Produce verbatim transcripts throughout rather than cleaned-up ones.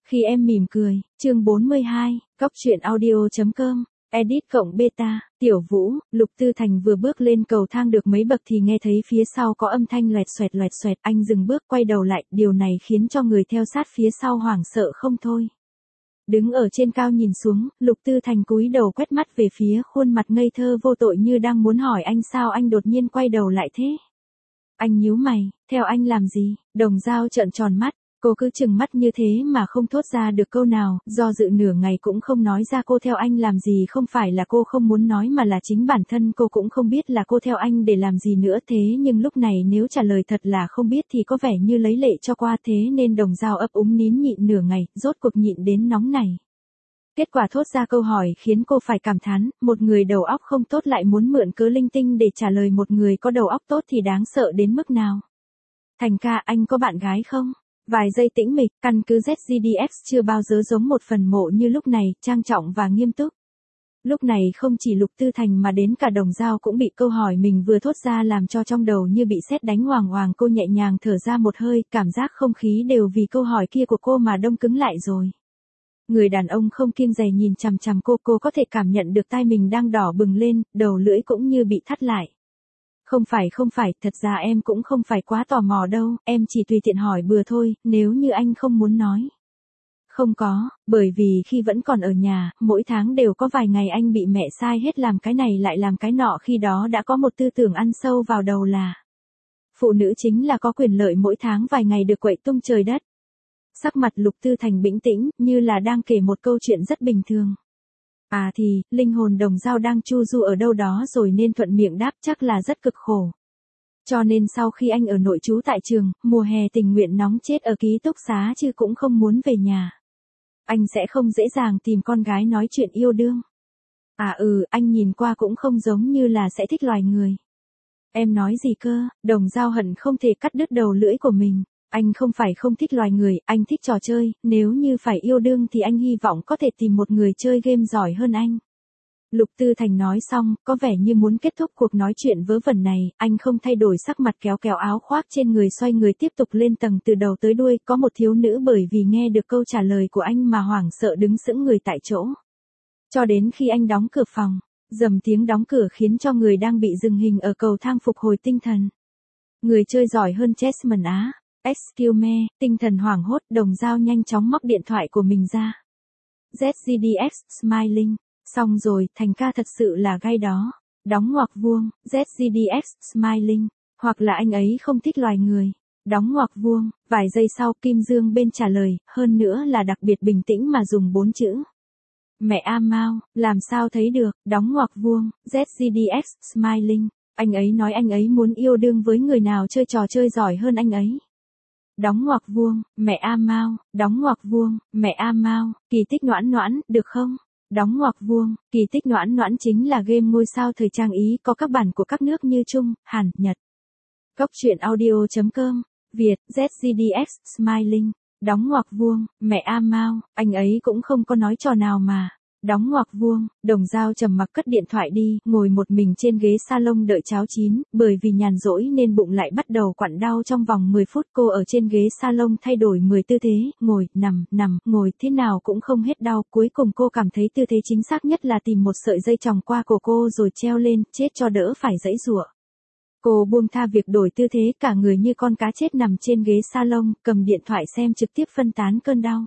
Khi em mỉm cười, chương bốn mươi hai, Cóc truyện audio.com, edit cộng beta, Tiểu Vũ, Lục Tư Thành vừa bước lên cầu thang được mấy bậc thì nghe thấy phía sau có âm thanh loẹt xoẹt loẹt xoẹt, anh dừng bước quay đầu lại, điều này khiến cho người theo sát phía sau hoảng sợ không thôi. Đứng ở trên cao nhìn xuống, Lục Tư Thành cúi đầu quét mắt về phía khuôn mặt ngây thơ vô tội như đang muốn hỏi anh sao anh đột nhiên quay đầu lại thế. Anh nhíu mày, theo anh làm gì? Đồng Dao trợn tròn mắt, cô cứ chừng mắt như thế mà không thốt ra được câu nào, do dự nửa ngày cũng không nói ra cô theo anh làm gì, không phải là cô không muốn nói mà là chính bản thân cô cũng không biết là cô theo anh để làm gì nữa, thế nhưng lúc này nếu trả lời thật là không biết thì có vẻ như lấy lệ cho qua, thế nên Đồng Dao ấp úng nín nhịn nửa ngày, rốt cuộc nhịn đến nóng này. Kết quả thốt ra câu hỏi khiến cô phải cảm thán, một người đầu óc không tốt lại muốn mượn cớ linh tinh để trả lời một người có đầu óc tốt thì đáng sợ đến mức nào. Thành ca, anh có bạn gái không? Vài giây tĩnh mịch, căn cứ Z G D X chưa bao giờ giống một phần mộ như lúc này, trang trọng và nghiêm túc. Lúc này không chỉ Lục Tư Thành mà đến cả Đồng Dao cũng bị câu hỏi mình vừa thốt ra làm cho trong đầu như bị sét đánh hoàng hoàng, cô nhẹ nhàng thở ra một hơi, cảm giác không khí đều vì câu hỏi kia của cô mà đông cứng lại rồi. Người đàn ông không kiêng dè nhìn chằm chằm cô, cô có thể cảm nhận được tai mình đang đỏ bừng lên, đầu lưỡi cũng như bị thắt lại. Không phải không phải, thật ra em cũng không phải quá tò mò đâu, em chỉ tùy tiện hỏi bừa thôi, nếu như anh không muốn nói. Không có, bởi vì khi vẫn còn ở nhà, mỗi tháng đều có vài ngày anh bị mẹ sai hết làm cái này lại làm cái nọ, khi đó đã có một tư tưởng ăn sâu vào đầu là phụ nữ chính là có quyền lợi mỗi tháng vài ngày được quậy tung trời đất. Sắc mặt Lục Tư Thành bình tĩnh, như là đang kể một câu chuyện rất bình thường. À thì, linh hồn Đồng Dao đang chu du ở đâu đó rồi nên thuận miệng đáp, chắc là rất cực khổ. Cho nên sau khi anh ở nội trú tại trường, mùa hè tình nguyện nóng chết ở ký túc xá chứ cũng không muốn về nhà. Anh sẽ không dễ dàng tìm con gái nói chuyện yêu đương. À ừ, anh nhìn qua cũng không giống như là sẽ thích loài người. Em nói gì cơ? Đồng Dao hận không thể cắt đứt đầu lưỡi của mình. Anh không phải không thích loài người, anh thích trò chơi, nếu như phải yêu đương thì anh hy vọng có thể tìm một người chơi game giỏi hơn anh. Lục Tư Thành nói xong, có vẻ như muốn kết thúc cuộc nói chuyện vớ vẩn này, anh không thay đổi sắc mặt, kéo kéo áo khoác trên người, xoay người tiếp tục lên tầng từ đầu tới đuôi. Có một thiếu nữ bởi vì nghe được câu trả lời của anh mà hoảng sợ đứng sững người tại chỗ. Cho đến khi anh đóng cửa phòng, dầm tiếng đóng cửa khiến cho người đang bị dừng hình ở cầu thang phục hồi tinh thần. Người chơi giỏi hơn Chessman á. Excuse me, tinh thần hoảng hốt, Đồng Dao nhanh chóng móc điện thoại của mình ra. Z G D X, smiling. Xong rồi, Thành ca thật sự là gai đó. Đóng ngoặc vuông, Z G D X, smiling. Hoặc là anh ấy không thích loài người. Đóng ngoặc vuông, vài giây sau Kim Dương bên trả lời, hơn nữa là đặc biệt bình tĩnh mà dùng bốn chữ. Mẹ A Mao, làm sao thấy được, đóng ngoặc vuông, Z G D X, smiling. Anh ấy nói anh ấy muốn yêu đương với người nào chơi trò chơi giỏi hơn anh ấy. Đóng ngoặc vuông, mẹ A Mao, đóng ngoặc vuông, mẹ A Mao, kỳ tích noãn noãn, được không? Đóng ngoặc vuông, kỳ tích noãn noãn chính là game ngôi sao thời trang Ý, có các bản của các nước như Trung, Hàn, Nhật. Cóc truyện audio.com, Việt, Z G D X, smiling. Đóng ngoặc vuông, mẹ A Mao, anh ấy cũng không có nói trò nào mà. Đóng ngoặc vuông, Đồng Dao trầm mặc cất điện thoại đi, ngồi một mình trên ghế salon đợi cháo chín, bởi vì nhàn rỗi nên bụng lại bắt đầu quặn đau trong vòng mười phút. Cô ở trên ghế salon thay đổi mười tư thế, ngồi, nằm, nằm, ngồi, thế nào cũng không hết đau, cuối cùng cô cảm thấy tư thế chính xác nhất là tìm một sợi dây chòng qua cổ cô rồi treo lên, chết cho đỡ phải giãy giụa. Cô buông tha việc đổi tư thế, cả người như con cá chết nằm trên ghế salon, cầm điện thoại xem trực tiếp phân tán cơn đau.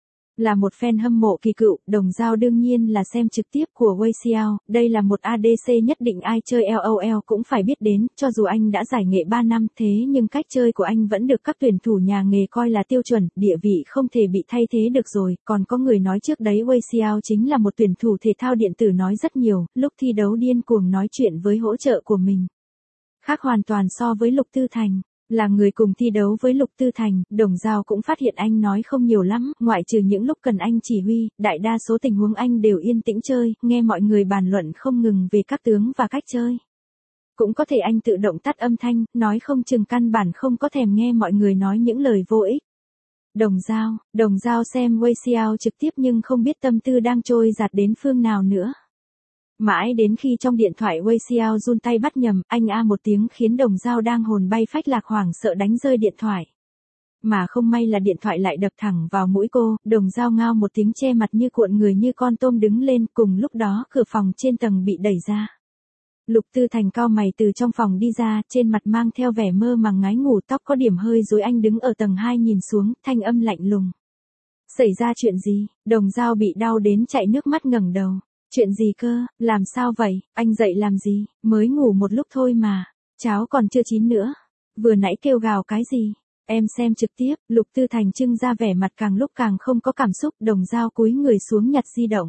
Là một fan hâm mộ kỳ cựu, Đồng Dao đương nhiên là xem trực tiếp của Weixiao, đây là một a đê xê nhất định ai chơi LOL cũng phải biết đến, cho dù anh đã giải nghệ ba năm thế nhưng cách chơi của anh vẫn được các tuyển thủ nhà nghề coi là tiêu chuẩn, địa vị không thể bị thay thế được rồi, còn có người nói trước đấy Weixiao chính là một tuyển thủ thể thao điện tử nói rất nhiều, lúc thi đấu điên cuồng nói chuyện với hỗ trợ của mình. Khác hoàn toàn so với Lục Tư Thành. Là người cùng thi đấu với Lục Tư Thành, Đồng Dao cũng phát hiện anh nói không nhiều lắm, ngoại trừ những lúc cần anh chỉ huy, đại đa số tình huống anh đều yên tĩnh chơi, nghe mọi người bàn luận không ngừng về các tướng và cách chơi. Cũng có thể anh tự động tắt âm thanh, nói không chừng căn bản không có thèm nghe mọi người nói những lời vô ích. Đồng Dao, Đồng Dao xem Weixiao trực tiếp nhưng không biết tâm tư đang trôi dạt đến phương nào nữa. Mãi đến khi trong điện thoại Weixiao run tay bắt nhầm, anh a một tiếng khiến Đồng Dao đang hồn bay phách lạc hoảng sợ đánh rơi điện thoại. Mà không may là điện thoại lại đập thẳng vào mũi cô, Đồng Dao ngao một tiếng che mặt như cuộn người như con tôm đứng lên, cùng lúc đó cửa phòng trên tầng bị đẩy ra. Lục Tư Thành cau mày từ trong phòng đi ra, trên mặt mang theo vẻ mơ màng ngái ngủ, tóc có điểm hơi rối, anh đứng ở tầng hai nhìn xuống, thanh âm lạnh lùng. Xảy ra chuyện gì? Đồng Dao bị đau đến chảy nước mắt ngẩng đầu. Chuyện gì cơ, làm sao vậy, anh dậy làm gì, mới ngủ một lúc thôi mà, cháo còn chưa chín nữa, vừa nãy kêu gào cái gì, em xem trực tiếp. Lục Tư Thành trưng ra vẻ mặt càng lúc càng không có cảm xúc, Đồng Dao cúi người xuống nhặt di động.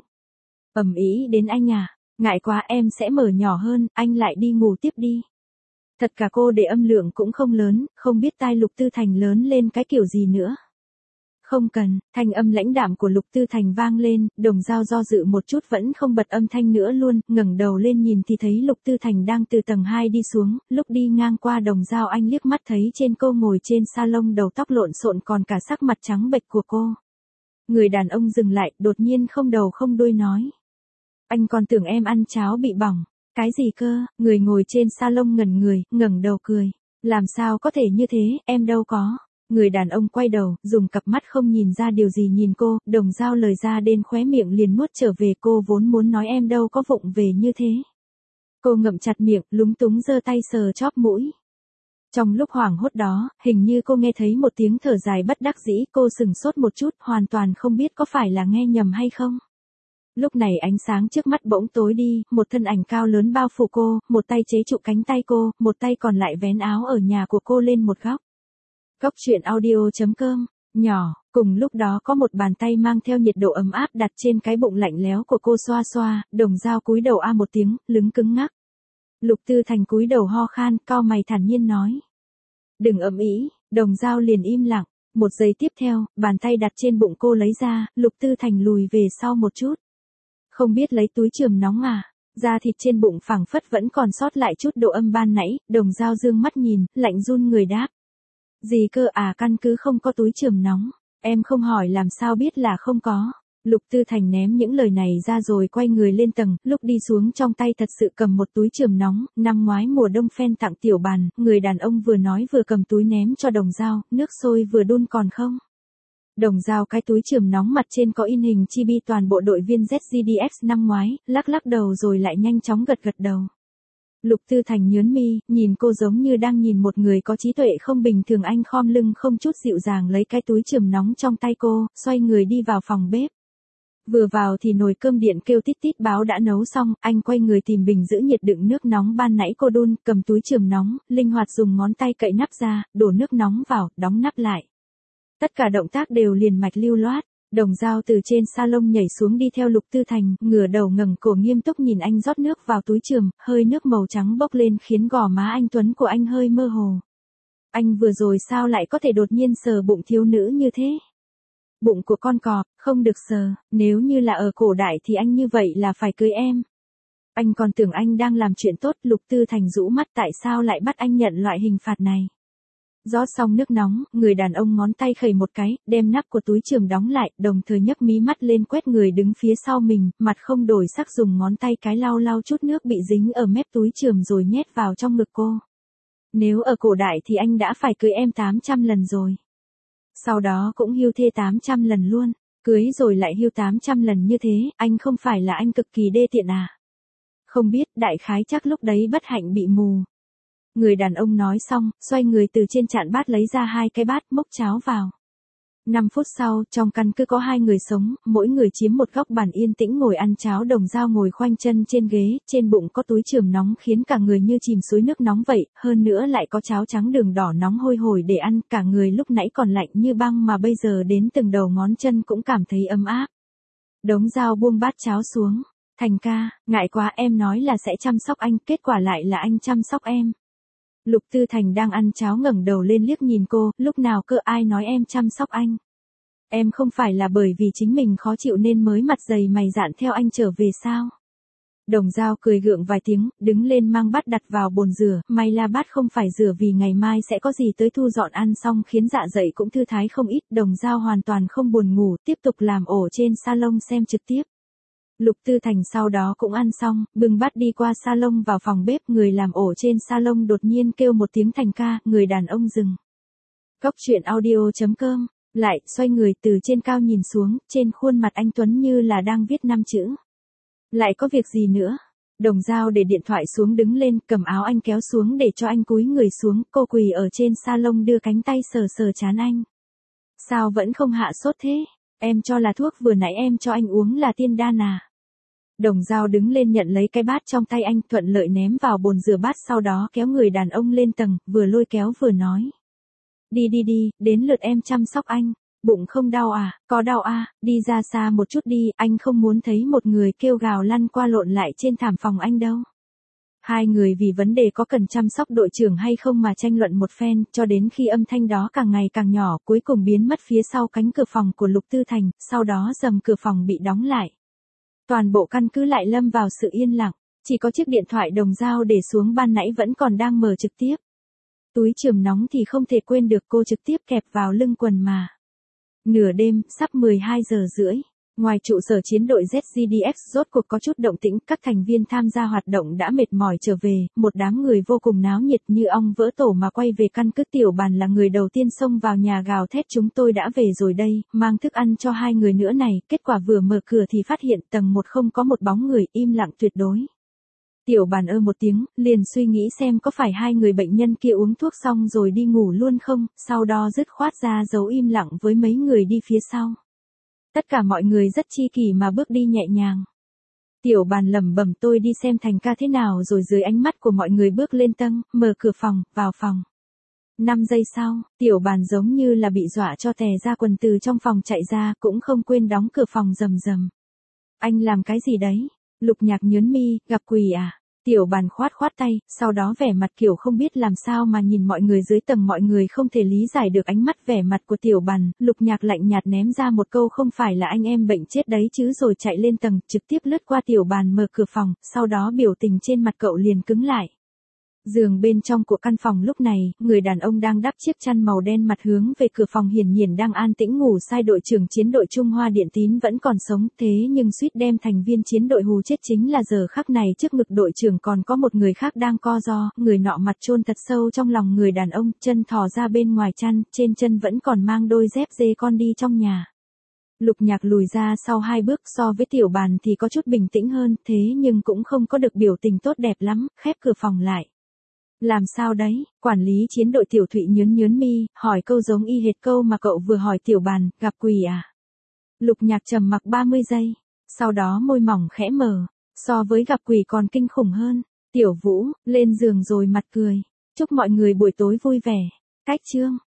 Ầm ĩ đến anh à, ngại quá em sẽ mở nhỏ hơn, anh lại đi ngủ tiếp đi. Thật cả cô để âm lượng cũng không lớn, không biết tai Lục Tư Thành lớn lên cái kiểu gì nữa. Không cần, thanh âm lãnh đạm của Lục Tư Thành vang lên, Đồng Dao do dự một chút vẫn không bật âm thanh nữa luôn, ngẩng đầu lên nhìn thì thấy Lục Tư Thành đang từ tầng hai đi xuống, lúc đi ngang qua Đồng Dao anh liếc mắt thấy trên cô ngồi trên salon đầu tóc lộn xộn còn cả sắc mặt trắng bệch của cô. Người đàn ông dừng lại, đột nhiên không đầu không đuôi nói. Anh còn tưởng em ăn cháo bị bỏng, cái gì cơ, người ngồi trên salon ngẩn người, ngẩng đầu cười. Làm sao có thể như thế, em đâu có. Người đàn ông quay đầu, dùng cặp mắt không nhìn ra điều gì nhìn cô, Đồng Dao lời ra đến khóe miệng liền nuốt trở về, cô vốn muốn nói em đâu có vụng về như thế. Cô ngậm chặt miệng, lúng túng giơ tay sờ chóp mũi. Trong lúc hoảng hốt đó, hình như cô nghe thấy một tiếng thở dài bất đắc dĩ, cô sừng sốt một chút, hoàn toàn không biết có phải là nghe nhầm hay không. Lúc này ánh sáng trước mắt bỗng tối đi, một thân ảnh cao lớn bao phủ cô, một tay chế trụ cánh tay cô, một tay còn lại vén áo ở nhà của cô lên một góc. Góc truyện audio chấm com, nhỏ, cùng lúc đó có một bàn tay mang theo nhiệt độ ấm áp đặt trên cái bụng lạnh lẽo của cô xoa xoa, Đồng Dao cúi đầu a một tiếng, lứng cứng ngắc. Lục Tư Thành cúi đầu ho khan, cau mày thản nhiên nói. Đừng ầm ĩ, Đồng Dao liền im lặng, một giây tiếp theo, bàn tay đặt trên bụng cô lấy ra, Lục Tư Thành lùi về sau một chút. Không biết lấy túi chườm nóng à? Da thịt trên bụng phẳng phất vẫn còn sót lại chút độ âm ban nãy, Đồng Dao dương mắt nhìn, lạnh run người đáp. Gì cơ à, căn cứ không có túi chườm nóng, em không hỏi làm sao biết là không có. Lục Tư Thành ném những lời này ra rồi quay người lên tầng, lúc đi xuống trong tay thật sự cầm một túi chườm nóng, năm ngoái mùa đông fan tặng tiểu bàn, người đàn ông vừa nói vừa cầm túi ném cho Đồng Dao, nước sôi vừa đun còn không. Đồng Dao cái túi chườm nóng mặt trên có in hình chibi toàn bộ đội viên Z G D X năm ngoái, lắc lắc đầu rồi lại nhanh chóng gật gật đầu. Lục Tư Thành nhớn mi, nhìn cô giống như đang nhìn một người có trí tuệ không bình thường, anh khom lưng không chút dịu dàng lấy cái túi chườm nóng trong tay cô, xoay người đi vào phòng bếp. Vừa vào thì nồi cơm điện kêu tít tít báo đã nấu xong, anh quay người tìm bình giữ nhiệt đựng nước nóng ban nãy cô đun, cầm túi chườm nóng, linh hoạt dùng ngón tay cậy nắp ra, đổ nước nóng vào, đóng nắp lại. Tất cả động tác đều liền mạch lưu loát. Đồng Dao từ trên salon nhảy xuống đi theo Lục Tư Thành, ngửa đầu ngẩng cổ nghiêm túc nhìn anh rót nước vào túi chườm, hơi nước màu trắng bốc lên khiến gò má anh tuấn của anh hơi mơ hồ. Anh vừa rồi sao lại có thể đột nhiên sờ bụng thiếu nữ như thế? Bụng của con cọp, không được sờ, nếu như là ở cổ đại thì anh như vậy là phải cưới em. Anh còn tưởng anh đang làm chuyện tốt, Lục Tư Thành rũ mắt, tại sao lại bắt anh nhận loại hình phạt này? Rót xong nước nóng, người đàn ông ngón tay khẩy một cái, đem nắp của túi chườm đóng lại, đồng thời nhấc mí mắt lên quét người đứng phía sau mình, mặt không đổi sắc dùng ngón tay cái lau lau chút nước bị dính ở mép túi chườm rồi nhét vào trong ngực cô. Nếu ở cổ đại thì anh đã phải cưới em tám trăm lần rồi. Sau đó cũng hưu thê tám trăm lần luôn, cưới rồi lại hưu tám trăm lần như thế, anh không phải là anh cực kỳ đê tiện à? Không biết, đại khái chắc lúc đấy bất hạnh bị mù. Người đàn ông nói xong, xoay người từ trên chạn bát lấy ra hai cái bát, múc cháo vào. Năm phút sau, trong căn cứ có hai người sống, mỗi người chiếm một góc bàn yên tĩnh ngồi ăn cháo. Đồng Dao ngồi khoanh chân trên ghế, trên bụng có túi chườm nóng khiến cả người như chìm suối nước nóng vậy, hơn nữa lại có cháo trắng đường đỏ nóng hôi hổi để ăn, cả người lúc nãy còn lạnh như băng mà bây giờ đến từng đầu ngón chân cũng cảm thấy ấm áp. Đồng Dao buông bát cháo xuống. Thành ca, ngại quá, em nói là sẽ chăm sóc anh, kết quả lại là anh chăm sóc em. Lục Tư Thành đang ăn cháo ngẩng đầu lên liếc nhìn cô, lúc nào cơ ai nói em chăm sóc anh. Em không phải là bởi vì chính mình khó chịu nên mới mặt dày mày dạn theo anh trở về sao? Đồng Dao cười gượng vài tiếng, đứng lên mang bát đặt vào bồn rửa, may là bát không phải rửa vì ngày mai sẽ có gì tới thu dọn, ăn xong khiến dạ dày cũng thư thái không ít. Đồng Dao hoàn toàn không buồn ngủ, tiếp tục làm ổ trên salon xem trực tiếp. Lục Tư Thành sau đó cũng ăn xong, bưng bát đi qua salon vào phòng bếp, người làm ổ trên salon đột nhiên kêu một tiếng Thành ca, người đàn ông dừng. Cóc truyện audio chấm com, lại xoay người từ trên cao nhìn xuống, trên khuôn mặt anh Tuấn như là đang viết năm chữ. Lại có việc gì nữa? Đồng Dao để điện thoại xuống đứng lên, cầm áo anh kéo xuống để cho anh cúi người xuống, cô quỳ ở trên salon đưa cánh tay sờ sờ trán anh. Sao vẫn không hạ sốt thế? Em cho là thuốc vừa nãy em cho anh uống là tiên đan à? Đồng Dao đứng lên nhận lấy cái bát trong tay anh, thuận lợi ném vào bồn rửa bát, sau đó kéo người đàn ông lên tầng, vừa lôi kéo vừa nói. Đi đi đi, đến lượt em chăm sóc anh. Bụng không đau à? Có đau à? Đi ra xa một chút đi, anh không muốn thấy một người kêu gào lăn qua lộn lại trên thảm phòng anh đâu. Hai người vì vấn đề có cần chăm sóc đội trưởng hay không mà tranh luận một phen, cho đến khi âm thanh đó càng ngày càng nhỏ, cuối cùng biến mất phía sau cánh cửa phòng của Lục Tư Thành, sau đó rầm cửa phòng bị đóng lại. Toàn bộ căn cứ lại lâm vào sự yên lặng, chỉ có chiếc điện thoại Đồng Dao để xuống ban nãy vẫn còn đang mở trực tiếp. Túi chườm nóng thì không thể quên được, cô trực tiếp kẹp vào lưng quần mà. Nửa đêm, sắp mười hai giờ rưỡi, ngoài trụ sở chiến đội Z G D X rốt cuộc có chút động tĩnh, các thành viên tham gia hoạt động đã mệt mỏi trở về, một đám người vô cùng náo nhiệt như ong vỡ tổ mà quay về căn cứ. Tiểu Bàn là người đầu tiên xông vào nhà gào thét chúng tôi đã về rồi đây, mang thức ăn cho hai người nữa này, kết quả vừa mở cửa thì phát hiện tầng một không có một bóng người, im lặng tuyệt đối. Tiểu Bàn ơ một tiếng, liền suy nghĩ xem có phải hai người bệnh nhân kia uống thuốc xong rồi đi ngủ luôn không, sau đó dứt khoát ra dấu im lặng với mấy người đi phía sau. Tất cả mọi người rất chi kỷ mà bước đi nhẹ nhàng. Tiểu Bàn lẩm bẩm tôi đi xem Thành ca thế nào rồi dưới ánh mắt của mọi người bước lên tầng, mở cửa phòng, vào phòng. Năm giây sau, Tiểu Bàn giống như là bị dọa cho tè ra quần từ trong phòng chạy ra, cũng không quên đóng cửa phòng rầm rầm. Anh làm cái gì đấy? Lục Nhạc nhớn mi, gặp quỷ à? Tiểu Bàn khoát khoát tay, sau đó vẻ mặt kiểu không biết làm sao mà nhìn mọi người dưới tầng, mọi người không thể lý giải được ánh mắt vẻ mặt của Tiểu Bàn. Lục Nhạc lạnh nhạt ném ra một câu không phải là anh em bệnh chết đấy chứ rồi chạy lên tầng, trực tiếp lướt qua Tiểu Bàn mở cửa phòng, sau đó biểu tình trên mặt cậu liền cứng lại. Giường bên trong của căn phòng lúc này, người đàn ông đang đắp chiếc chăn màu đen mặt hướng về cửa phòng, hiển nhiên đang an tĩnh ngủ say. Đội trưởng chiến đội Trung Hoa Điện Tín vẫn còn sống, thế nhưng suýt đem thành viên chiến đội hù chết chính là giờ khắc này trước ngực đội trưởng còn có một người khác đang co ro, người nọ mặt chôn thật sâu trong lòng người đàn ông, chân thò ra bên ngoài chăn, trên chân vẫn còn mang đôi dép dê con đi trong nhà. Lục Nhạc lùi ra sau hai bước, so với Tiểu Bàn thì có chút bình tĩnh hơn, thế nhưng cũng không có được biểu tình tốt đẹp lắm, khép cửa phòng lại. Làm sao đấy? Quản lý chiến đội Tiểu Thụy nhớn nhớn mi, hỏi câu giống y hệt câu mà cậu vừa hỏi Tiểu Bàn, gặp quỷ à? Lục Nhạc trầm mặc ba mươi giây, sau đó môi mỏng khẽ mở, so với gặp quỷ còn kinh khủng hơn. Tiểu Vũ, lên giường rồi mặt cười. Chúc mọi người buổi tối vui vẻ. Cách chương.